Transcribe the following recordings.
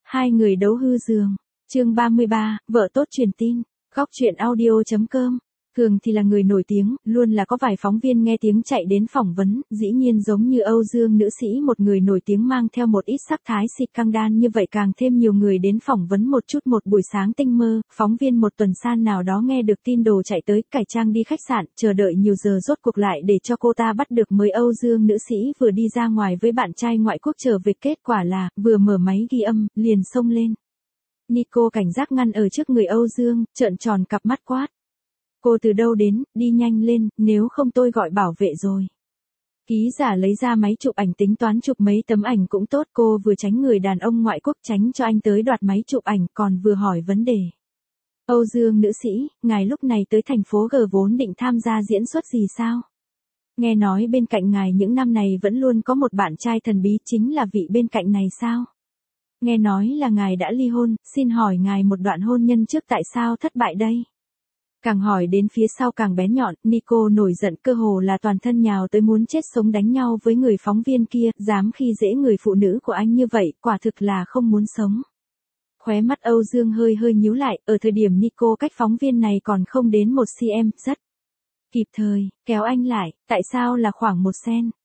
Hai người đấu hư giường. Chương 33, vợ tốt truyền tin. Góc truyện audio.com. Thường thì là người nổi tiếng, luôn là có vài phóng viên nghe tiếng chạy đến phỏng vấn, dĩ nhiên giống như Âu Dương nữ sĩ một người nổi tiếng mang theo một ít sắc thái scandal như vậy càng thêm nhiều người đến phỏng vấn một chút. Một buổi sáng tinh mơ, phóng viên một tuần san nào đó nghe được tin đồ chạy tới, cải trang đi khách sạn, chờ đợi nhiều giờ rốt cuộc lại để cho cô ta bắt được. Mới Âu Dương nữ sĩ vừa đi ra ngoài với bạn trai ngoại quốc trở về, kết quả là, vừa mở máy ghi âm, liền xông lên. Nico cảnh giác ngăn ở trước người Âu Dương, trợn tròn cặp mắt quát. Cô từ đâu đến, đi nhanh lên, nếu không tôi gọi bảo vệ rồi. Ký giả lấy ra máy chụp ảnh tính toán chụp mấy tấm ảnh cũng tốt. Cô vừa tránh người đàn ông ngoại quốc tránh cho anh tới đoạt máy chụp ảnh, còn vừa hỏi vấn đề. Âu Dương nữ sĩ, ngài lúc này tới thành phố G vốn định tham gia diễn xuất gì sao? Nghe nói bên cạnh ngài những năm này vẫn luôn có một bạn trai thần bí, chính là vị bên cạnh này sao? Nghe nói là ngài đã ly hôn, xin hỏi ngài một đoạn hôn nhân trước tại sao thất bại đây? Càng hỏi đến phía sau càng bén nhọn, Nico nổi giận, cơ hồ là toàn thân nhào tới muốn chết sống đánh nhau với người phóng viên kia, dám khi dễ người phụ nữ của anh như vậy, quả thực là không muốn sống. Khóe mắt Âu Dương hơi hơi nhíu lại, ở thời điểm Nico cách phóng viên này còn không đến 1 cm, rất kịp thời, kéo anh lại, tại sao là khoảng 1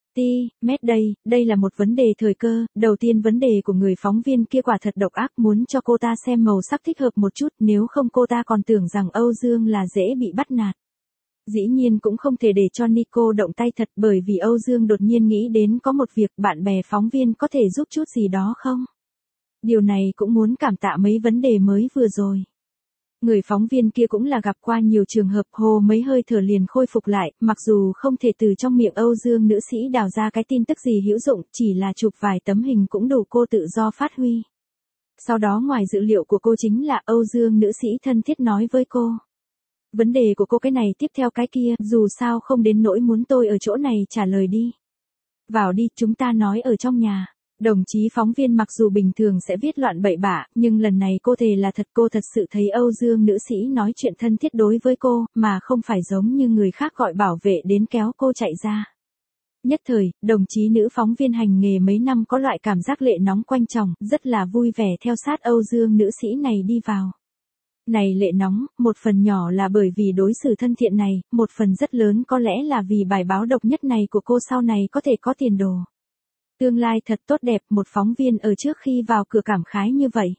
cm đây là một vấn đề thời cơ. Đầu tiên vấn đề của người phóng viên kia quả thật độc ác, muốn cho cô ta xem màu sắc thích hợp một chút, nếu không cô ta còn tưởng rằng Âu Dương là dễ bị bắt nạt. Dĩ nhiên cũng không thể để cho Nico động tay thật, bởi vì Âu Dương đột nhiên nghĩ đến có một việc, bạn bè phóng viên có thể giúp chút gì đó không? Điều này cũng muốn cảm tạ mấy vấn đề mới vừa rồi. Người phóng viên kia cũng là gặp qua nhiều trường hợp, hồ mấy hơi thở liền khôi phục lại, mặc dù không thể từ trong miệng Âu Dương nữ sĩ đào ra cái tin tức gì hữu dụng, chỉ là chụp vài tấm hình cũng đủ cô tự do phát huy. Sau đó ngoài dự liệu của cô chính là Âu Dương nữ sĩ thân thiết nói với cô. Vấn đề của cô cái này tiếp theo cái kia, dù sao không đến nỗi muốn tôi ở chỗ này trả lời đi. Vào đi, chúng ta nói ở trong nhà. Đồng chí phóng viên mặc dù bình thường sẽ viết loạn bậy bạ, nhưng lần này cô thề là thật, cô thật sự thấy Âu Dương nữ sĩ nói chuyện thân thiết đối với cô, mà không phải giống như người khác gọi bảo vệ đến kéo cô chạy ra. Nhất thời, đồng chí nữ phóng viên hành nghề mấy năm có loại cảm giác lệ nóng quanh chồng, rất là vui vẻ theo sát Âu Dương nữ sĩ này đi vào. Này lệ nóng, một phần nhỏ là bởi vì đối xử thân thiện này, một phần rất lớn có lẽ là vì bài báo độc nhất này của cô sau này có thể có tiền đồ. Tương lai thật tốt đẹp, một phóng viên ở trước khi vào cửa cảm khái như vậy.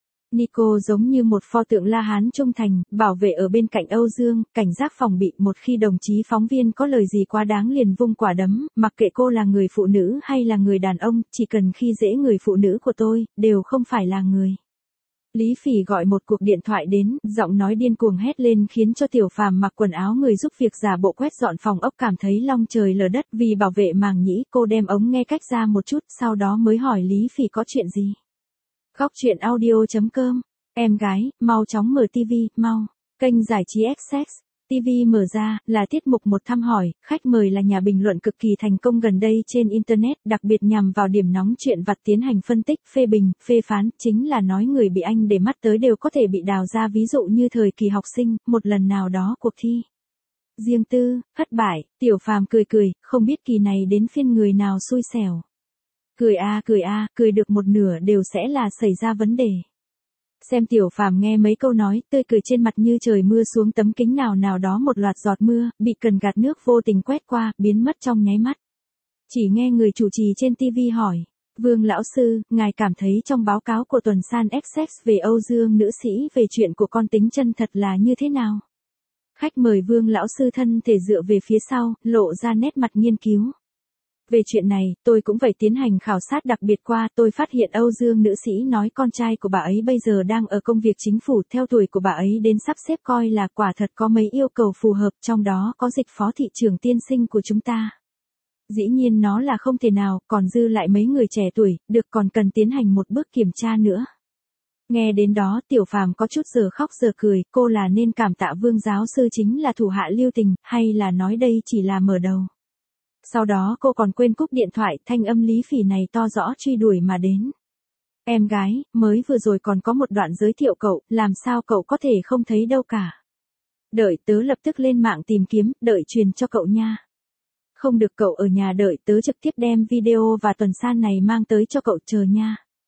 Nico giống như một pho tượng La Hán trung thành, bảo vệ ở bên cạnh Âu Dương, cảnh giác phòng bị, một khi đồng chí phóng viên có lời gì quá đáng liền vung quả đấm, mặc kệ cô là người phụ nữ hay là người đàn ông, chỉ cần khi dễ người phụ nữ của tôi, đều không phải là người. Lý Phỉ gọi một cuộc điện thoại đến, giọng nói điên cuồng hét lên khiến cho Tiểu Phàm mặc quần áo người giúp việc giả bộ quét dọn phòng ốc cảm thấy long trời lở đất. Vì bảo vệ màng nhĩ, cô đem ống nghe cách ra một chút, sau đó mới hỏi Lý Phỉ có chuyện gì. Góc truyện audio.com. Em gái, mau chóng mở TV, mau. Kênh giải trí Essex. TV mở ra, là tiết mục một thăm hỏi, khách mời là nhà bình luận cực kỳ thành công gần đây trên Internet, đặc biệt nhằm vào điểm nóng chuyện vặt tiến hành phân tích, phê bình, phê phán, chính là nói người bị anh để mắt tới đều có thể bị đào ra, ví dụ như thời kỳ học sinh, một lần nào đó cuộc thi riêng tư, thất bại, Tiểu Phàm cười cười, không biết kỳ này đến phiên người nào xui xẻo. Cười được một nửa đều sẽ là xảy ra vấn đề. Xem Tiểu Phàm nghe mấy câu nói, tươi cười trên mặt như trời mưa xuống tấm kính nào đó một loạt giọt mưa, bị cần gạt nước vô tình quét qua, biến mất trong nháy mắt. Chỉ nghe người chủ trì trên TV hỏi, Vương lão sư, ngài cảm thấy trong báo cáo của tuần san Essex về Âu Dương nữ sĩ về chuyện của con tính chân thật là như thế nào? Khách mời Vương lão sư thân thể dựa về phía sau, lộ ra nét mặt nghiên cứu. Về chuyện này, tôi cũng phải tiến hành khảo sát đặc biệt qua, tôi phát hiện Âu Dương nữ sĩ nói con trai của bà ấy bây giờ đang ở công việc chính phủ, theo tuổi của bà ấy đến sắp xếp coi là quả thật có mấy yêu cầu phù hợp, trong đó có dịch phó thị trưởng tiên sinh của chúng ta. Dĩ nhiên nó là không thể nào, còn dư lại mấy người trẻ tuổi, được còn cần tiến hành một bước kiểm tra nữa. Nghe đến đó Tiểu Phàm có chút giờ khóc giờ cười, cô là nên cảm tạ Vương giáo sư chính là thủ hạ lưu tình, hay là nói đây chỉ là mở đầu. Sau đó cô còn quên cúp điện thoại, thanh âm Lý Phỉ này to rõ truy đuổi mà đến. Em gái, mới vừa rồi còn có một đoạn giới thiệu cậu, làm sao cậu có thể không thấy đâu cả. Đợi tớ lập tức lên mạng tìm kiếm, đợi truyền cho cậu nha. Không được cậu ở nhà đợi tớ trực tiếp đem video và tuần san này mang tới cho cậu chờ nha.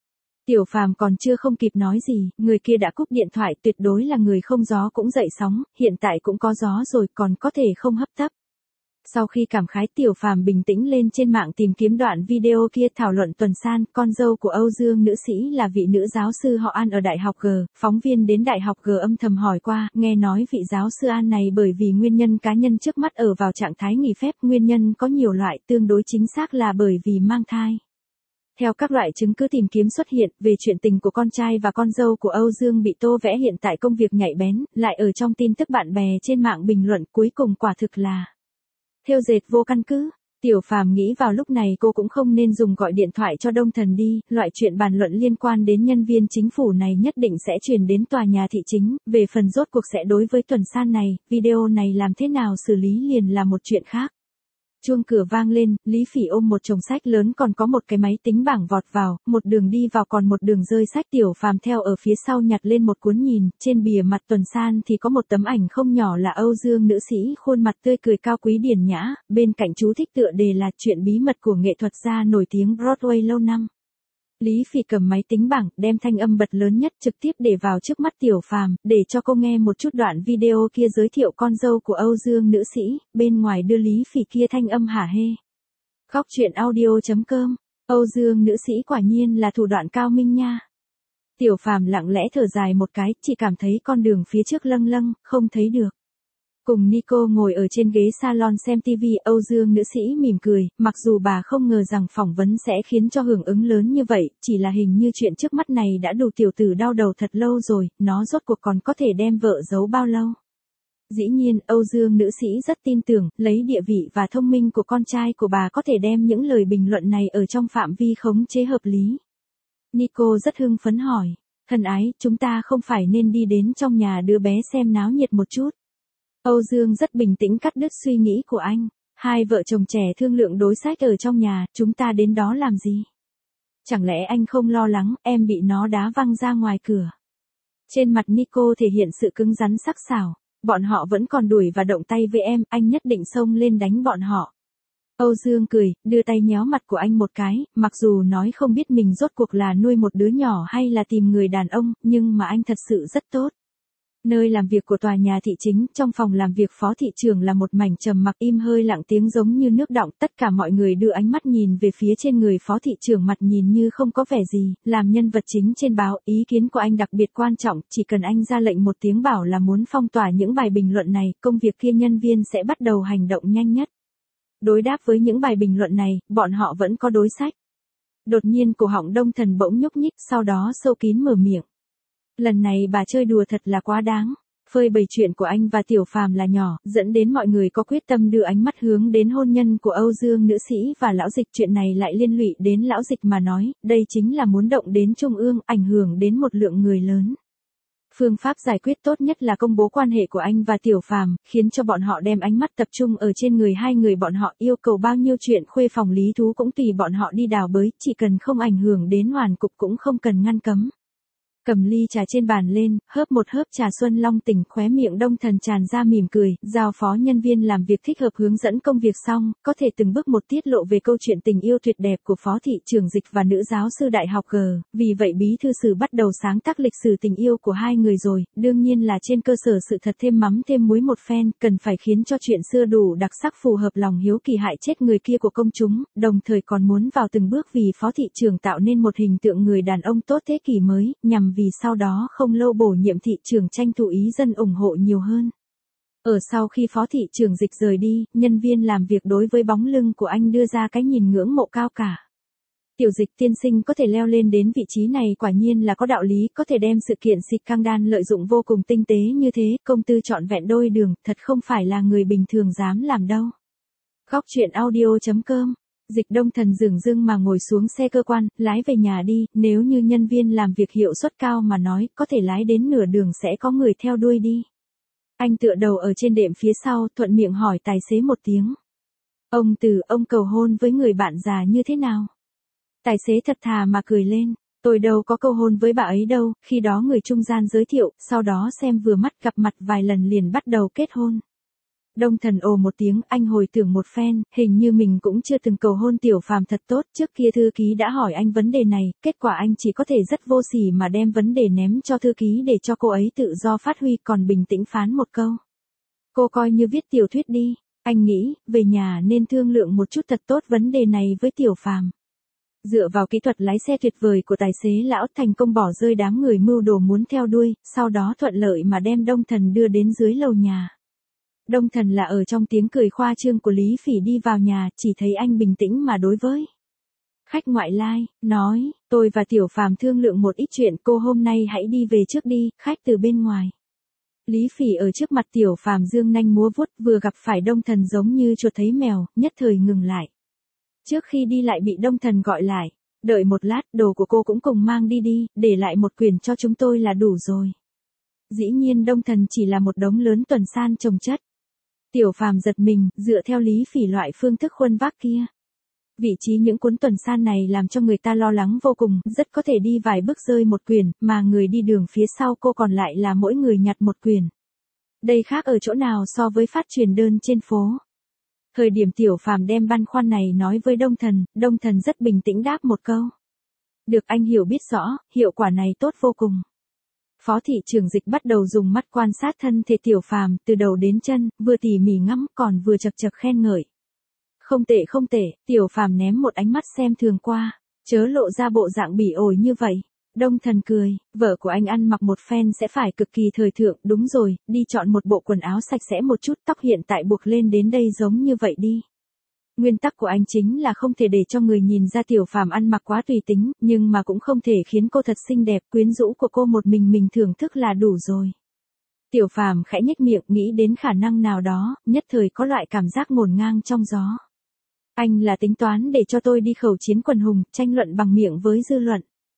Tiểu Phàm còn chưa không kịp nói gì, người kia đã cúp điện thoại, tuyệt đối là người không gió cũng dậy sóng, hiện tại cũng có gió rồi còn có thể không hấp tấp. Sau khi cảm khái, Tiểu Phàm bình tĩnh lên trên mạng tìm kiếm đoạn video kia thảo luận Tuần San, con dâu của Âu Dương nữ sĩ là vị nữ giáo sư họ An ở Đại học G, phóng viên đến Đại học G âm thầm hỏi qua, nghe nói vị giáo sư An này bởi vì nguyên nhân cá nhân trước mắt ở vào trạng thái nghỉ phép, nguyên nhân có nhiều loại, tương đối chính xác là bởi vì mang thai. Theo các loại chứng cứ tìm kiếm xuất hiện, về chuyện tình của con trai và con dâu của Âu Dương bị tô vẽ hiện tại công việc nhạy bén, lại ở trong tin tức bạn bè trên mạng bình luận, cuối cùng quả thực là thêu dệt vô căn cứ. Tiểu Phàm nghĩ vào lúc này cô cũng không nên dùng gọi điện thoại cho Đông Thần đi, loại chuyện bàn luận liên quan đến nhân viên chính phủ này nhất định sẽ truyền đến tòa nhà thị chính, về phần rốt cuộc sẽ đối với Tuần San này, video này làm thế nào xử lý liền là một chuyện khác. Chuông cửa vang lên, Lý Phỉ ôm một chồng sách lớn còn có một cái máy tính bảng vọt vào, một đường đi vào còn một đường rơi sách. Tiểu Phàm theo ở phía sau nhặt lên một cuốn nhìn, trên bìa mặt Tuần San thì có một tấm ảnh không nhỏ là Âu Dương nữ sĩ, khuôn mặt tươi cười cao quý điển nhã, bên cạnh chú thích tựa đề là chuyện bí mật của nghệ thuật gia nổi tiếng Broadway lâu năm. Lý Phỉ cầm máy tính bảng, đem thanh âm bật lớn nhất trực tiếp để vào trước mắt Tiểu Phàm, để cho cô nghe một chút đoạn video kia giới thiệu con dâu của Âu Dương nữ sĩ, bên ngoài đưa Lý Phỉ kia thanh âm hả hê. Khóc chuyện audio.com, Âu Dương nữ sĩ quả nhiên là thủ đoạn cao minh nha. Tiểu Phàm lặng lẽ thở dài một cái, chỉ cảm thấy con đường phía trước lâng lâng, không thấy được. Cùng Nico ngồi ở trên ghế salon xem TV, Âu Dương nữ sĩ mỉm cười, mặc dù bà không ngờ rằng phỏng vấn sẽ khiến cho hưởng ứng lớn như vậy, chỉ là hình như chuyện trước mắt này đã đủ tiểu tử đau đầu thật lâu rồi, nó rốt cuộc còn có thể đem vợ giấu bao lâu. Dĩ nhiên, Âu Dương nữ sĩ rất tin tưởng, lấy địa vị và thông minh của con trai của bà có thể đem những lời bình luận này ở trong phạm vi khống chế hợp lý. Nico rất hưng phấn hỏi, thân ái, chúng ta không phải nên đi đến trong nhà đứa bé xem náo nhiệt một chút. Âu Dương rất bình tĩnh cắt đứt suy nghĩ của anh. Hai vợ chồng trẻ thương lượng đối sách ở trong nhà, chúng ta đến đó làm gì? Chẳng lẽ anh không lo lắng, em bị nó đá văng ra ngoài cửa? Trên mặt Nico thể hiện sự cứng rắn sắc sảo. Bọn họ vẫn còn đuổi và động tay với em, anh nhất định xông lên đánh bọn họ. Âu Dương cười, đưa tay nhéo mặt của anh một cái, mặc dù nói không biết mình rốt cuộc là nuôi một đứa nhỏ hay là tìm người đàn ông, nhưng mà anh thật sự rất tốt. Nơi làm việc của tòa nhà thị chính, trong phòng làm việc phó thị trưởng là một mảnh trầm mặc im hơi lặng tiếng giống như nước đọng, tất cả mọi người đưa ánh mắt nhìn về phía trên người phó thị trưởng, mặt nhìn như không có vẻ gì, làm nhân vật chính trên báo, ý kiến của anh đặc biệt quan trọng, chỉ cần anh ra lệnh một tiếng bảo là muốn phong tỏa những bài bình luận này, công việc kia nhân viên sẽ bắt đầu hành động nhanh nhất. Đối đáp với những bài bình luận này, bọn họ vẫn có đối sách. Đột nhiên cổ họng Đông Thần bỗng nhúc nhích, sau đó sâu kín mở miệng. Lần này bà chơi đùa thật là quá đáng. Phơi bày chuyện của anh và Tiểu Phàm là nhỏ, dẫn đến mọi người có quyết tâm đưa ánh mắt hướng đến hôn nhân của Âu Dương nữ sĩ và lão Dịch, chuyện này lại liên lụy đến lão Dịch mà nói, đây chính là muốn động đến trung ương, ảnh hưởng đến một lượng người lớn. Phương pháp giải quyết tốt nhất là công bố quan hệ của anh và Tiểu Phàm, khiến cho bọn họ đem ánh mắt tập trung ở trên người hai người bọn họ, yêu cầu bao nhiêu chuyện khuê phòng lý thú cũng tùy bọn họ đi đào bới, chỉ cần không ảnh hưởng đến hoàn cục cũng không cần ngăn cấm. Cầm ly trà trên bàn lên, hớp một hớp trà xuân long tỉnh, khóe miệng Đông Thần tràn ra mỉm cười, giao phó nhân viên làm việc thích hợp hướng dẫn công việc xong, có thể từng bước một tiết lộ về câu chuyện tình yêu tuyệt đẹp của phó thị trưởng Dịch và nữ giáo sư Đại học G, vì vậy bí thư sử bắt đầu sáng tác lịch sử tình yêu của hai người rồi, đương nhiên là trên cơ sở sự thật thêm mắm thêm muối một phen, cần phải khiến cho chuyện xưa đủ đặc sắc phù hợp lòng hiếu kỳ hại chết người kia của công chúng, đồng thời còn muốn vào từng bước vì phó thị trưởng tạo nên một hình tượng người đàn ông tốt thế kỷ mới, nhằm vì sau đó không lâu bổ nhiệm thị trưởng tranh thủ ý dân ủng hộ nhiều hơn. Ở sau khi phó thị trưởng Dịch rời đi, nhân viên làm việc đối với bóng lưng của anh đưa ra cái nhìn ngưỡng mộ cao cả. Tiểu Dịch tiên sinh có thể leo lên đến vị trí này quả nhiên là có đạo lý, có thể đem sự kiện scandal lợi dụng vô cùng tinh tế như thế, công tư trọn vẹn đôi đường, thật không phải là người bình thường dám làm đâu. Khóc chuyện audio.com, Dịch Đông Thần dửng dưng mà ngồi xuống xe cơ quan, lái về nhà đi, nếu như nhân viên làm việc hiệu suất cao mà nói, có thể lái đến nửa đường sẽ có người theo đuôi đi. Anh tựa đầu ở trên đệm phía sau, thuận miệng hỏi tài xế một tiếng. Ông cầu hôn với người bạn già như thế nào? Tài xế thật thà mà cười lên, tôi đâu có cầu hôn với bà ấy đâu, khi đó người trung gian giới thiệu, sau đó xem vừa mắt gặp mặt vài lần liền bắt đầu kết hôn. Đông Thần ồ một tiếng, anh hồi tưởng một phen, hình như mình cũng chưa từng cầu hôn Tiểu Phàm thật tốt, trước kia thư ký đã hỏi anh vấn đề này, kết quả anh chỉ có thể rất vô sỉ mà đem vấn đề ném cho thư ký để cho cô ấy tự do phát huy, còn bình tĩnh phán một câu. Cô coi như viết tiểu thuyết đi, anh nghĩ, về nhà nên thương lượng một chút thật tốt vấn đề này với Tiểu Phàm. Dựa vào kỹ thuật lái xe tuyệt vời của tài xế lão, thành công bỏ rơi đám người mưu đồ muốn theo đuôi, sau đó thuận lợi mà đem Đông Thần đưa đến dưới lầu nhà. Đông Thần là ở trong tiếng cười khoa trương của Lý Phỉ đi vào nhà, chỉ thấy anh bình tĩnh mà đối với khách ngoại lai, nói, tôi và Tiểu Phàm thương lượng một ít chuyện, cô hôm nay hãy đi về trước đi, khách từ bên ngoài. Lý Phỉ ở trước mặt Tiểu Phàm dương nanh múa vuốt, vừa gặp phải Đông Thần giống như chuột thấy mèo, nhất thời ngừng lại. Trước khi đi lại bị Đông Thần gọi lại, đợi một lát, đồ của cô cũng cùng mang đi đi, để lại một quyển cho chúng tôi là đủ rồi. Dĩ nhiên Đông Thần chỉ là một đống lớn tuần san chồng chất. Tiểu Phàm giật mình, dựa theo Lý Phỉ loại phương thức khuân vác kia. Vị trí những cuốn tuần san này làm cho người ta lo lắng vô cùng, rất có thể đi vài bước rơi một quyển, mà người đi đường phía sau cô còn lại là mỗi người nhặt một quyển. Đây khác ở chỗ nào so với phát truyền đơn trên phố. Thời điểm Tiểu Phàm đem băn khoăn này nói với Đông Thần rất bình tĩnh đáp một câu. Được, anh hiểu biết rõ, hiệu quả này tốt vô cùng. Phó thị trưởng Dịch bắt đầu dùng mắt quan sát thân thể Tiểu Phàm, từ đầu đến chân, vừa tỉ mỉ ngắm, còn vừa chật chật khen ngợi. Không tệ, Tiểu Phàm ném một ánh mắt xem thường qua, chớ lộ ra bộ dạng bỉ ổi như vậy. Đông Thần cười, vợ của anh ăn mặc một phen sẽ phải cực kỳ thời thượng, đúng rồi, đi chọn một bộ quần áo sạch sẽ một chút, tóc hiện tại buộc lên đến đây giống như vậy đi. Nguyên tắc của anh chính là không thể để cho người nhìn ra Tiểu Phàm ăn mặc quá tùy tính, nhưng mà cũng không thể khiến cô thật xinh đẹp, quyến rũ của cô một mình thưởng thức là đủ rồi. Tiểu Phàm khẽ nhếch miệng, nghĩ đến khả năng nào đó, nhất thời có loại cảm giác ngổn ngang trong gió. Anh là tính toán để cho tôi đi khẩu chiến quần hùng, tranh luận bằng miệng với dư luận.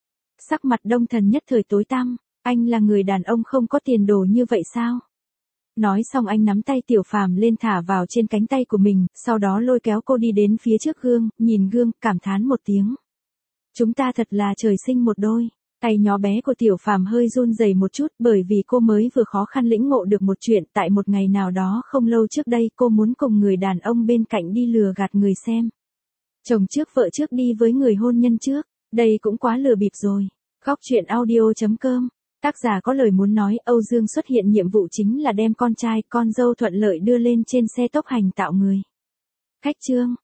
Sắc mặt Đông Thần nhất thời tối tăm, anh là người đàn ông không có tiền đồ như vậy sao? Nói xong anh nắm tay Tiểu Phàm lên thả vào trên cánh tay của mình, sau đó lôi kéo cô đi đến phía trước gương, nhìn gương, cảm thán một tiếng. Chúng ta thật là trời sinh một đôi. Tay nhỏ bé của Tiểu Phàm hơi run rẩy một chút, bởi vì cô mới vừa khó khăn lĩnh ngộ được một chuyện, tại một ngày nào đó không lâu trước đây cô muốn cùng người đàn ông bên cạnh đi lừa gạt người xem. Chồng trước vợ trước đi với người hôn nhân trước, đây cũng quá lừa bịp rồi. Góc truyện audio.com. Tác giả có lời muốn nói, Âu Dương xuất hiện nhiệm vụ chính là đem con trai, con dâu thuận lợi đưa lên trên xe tốc hành tạo người. Khách chương.